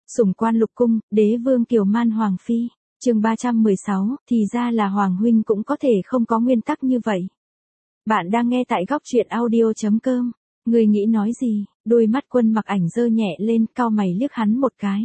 Sủng quan lục cung, đế vương kiều man hoàng phi. Chương 316, thì ra là Hoàng huynh cũng có thể không có nguyên tắc như vậy. Bạn đang nghe tại góc truyện audio.com. Người nghĩ nói gì? Đôi mắt Quân Mặc Ảnh giơ nhẹ lên, cau mày liếc hắn một cái.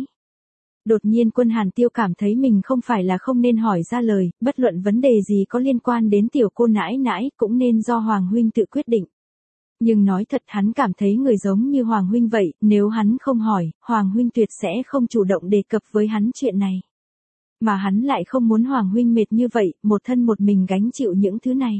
Đột nhiên Quân Hàn Tiêu cảm thấy mình không phải là không nên hỏi ra lời, bất luận vấn đề gì có liên quan đến tiểu cô nãi nãi cũng nên do Hoàng huynh tự quyết định. Nhưng nói thật hắn cảm thấy người giống như Hoàng huynh vậy, nếu hắn không hỏi, Hoàng huynh tuyệt sẽ không chủ động đề cập với hắn chuyện này. Mà hắn lại không muốn Hoàng huynh mệt như vậy, một thân một mình gánh chịu những thứ này.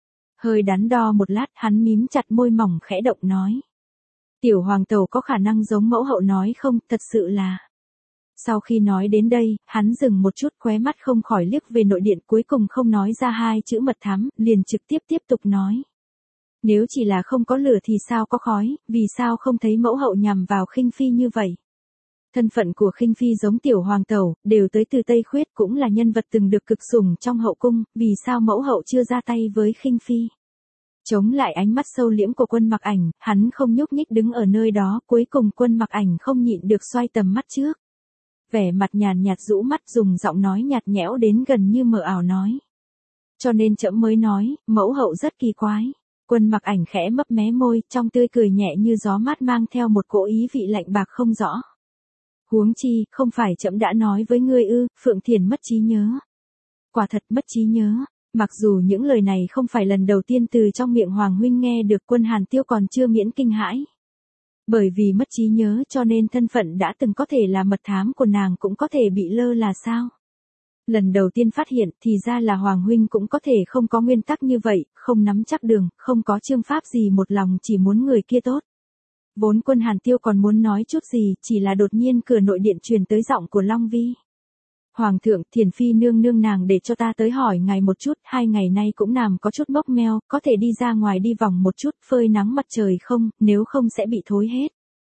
Hơi đắn đo một lát, hắn mím chặt môi mỏng khẽ động nói. Tiểu hoàng tẩu có khả năng giống mẫu hậu nói không, thật sự là. Sau khi nói đến đây, hắn dừng một chút, khóe mắt không khỏi liếc về nội điện, cuối cùng không nói ra hai chữ mật thám, liền trực tiếp tục nói. Nếu chỉ là không có lửa thì sao có khói, vì sao không thấy mẫu hậu nhằm vào khinh phi như vậy? Thân phận của khinh phi giống tiểu hoàng tẩu, đều tới từ Tây Khuyết, cũng là nhân vật từng được cực sủng trong hậu cung, vì sao mẫu hậu chưa ra tay với khinh phi? Chống lại ánh mắt sâu liễm của Quân Mặc Ảnh, hắn không nhúc nhích đứng ở nơi đó, cuối cùng Quân Mặc Ảnh không nhịn được xoay tầm mắt trước. Vẻ mặt nhàn nhạt rũ mắt, dùng giọng nói nhạt nhẽo đến gần như mờ ảo nói. Cho nên trẫm mới nói, mẫu hậu rất kỳ quái. Quân Mặc Ảnh khẽ mấp mé môi, trong tươi cười nhẹ như gió mát mang theo một cỗ ý vị lạnh bạc không rõ. Huống chi, không phải trẫm đã nói với ngươi ư? Phượng Thiền mất trí nhớ. Quả thật mất trí nhớ. Mặc dù những lời này không phải lần đầu tiên từ trong miệng Hoàng huynh nghe được, Quân Hàn Tiêu còn chưa miễn kinh hãi. Bởi vì mất trí nhớ cho nên thân phận đã từng có thể là mật thám của nàng cũng có thể bị lơ là sao? Lần đầu tiên phát hiện thì ra là Hoàng huynh cũng có thể không có nguyên tắc như vậy, không nắm chắc đường, không có chương pháp gì, một lòng chỉ muốn người kia tốt. Vốn Quân Hàn Tiêu còn muốn nói chút gì, chỉ là đột nhiên cửa nội điện truyền tới giọng của Long Vi. Hoàng thượng, Thiền phi nương nương nàng để cho ta tới hỏi ngài một chút, 2 ngày nay cũng nàng có chút mốc meo, có thể đi ra ngoài đi vòng một chút, phơi nắng mặt trời không, nếu không sẽ bị thối hết.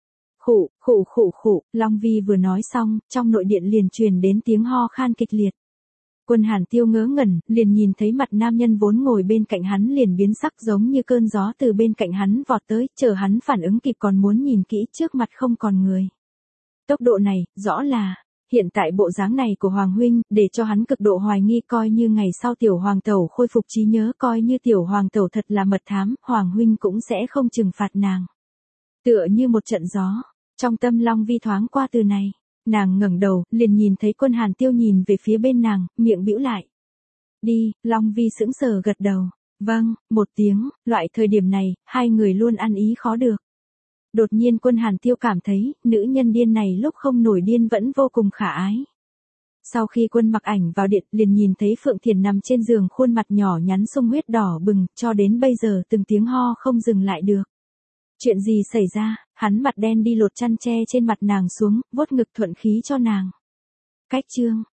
Khụ, Long Vi vừa nói xong, trong nội điện liền truyền đến tiếng ho khan kịch liệt. Quân Hàn Tiêu ngớ ngẩn, liền nhìn thấy mặt nam nhân vốn ngồi bên cạnh hắn liền biến sắc, giống như cơn gió từ bên cạnh hắn vọt tới, chờ hắn phản ứng kịp còn muốn nhìn kỹ, trước mặt không còn người. Tốc độ này, rõ là, hiện tại bộ dáng này của Hoàng huynh, để cho hắn cực độ hoài nghi, coi như ngày sau tiểu hoàng tẩu khôi phục trí nhớ, coi như tiểu hoàng tẩu thật là mật thám, Hoàng huynh cũng sẽ không trừng phạt nàng. Tựa như một trận gió, trong tâm Long Vi thoáng qua từ này. Nàng ngẩng đầu, liền nhìn thấy Quân Hàn Tiêu nhìn về phía bên nàng, miệng bĩu lại. Đi, Long Vi sững sờ gật đầu. Vâng, một tiếng, loại thời điểm này, hai người luôn ăn ý khó được. Đột nhiên Quân Hàn Tiêu cảm thấy, nữ nhân điên này lúc không nổi điên vẫn vô cùng khả ái. Sau khi Quân Mặc Ảnh vào điện, liền nhìn thấy Phượng Thiền nằm trên giường, khuôn mặt nhỏ nhắn sung huyết đỏ bừng, cho đến bây giờ từng tiếng ho không dừng lại được. Chuyện gì xảy ra? Hắn mặt đen đi lột chăn che trên mặt nàng xuống, vuốt ngực thuận khí cho nàng. Cách chương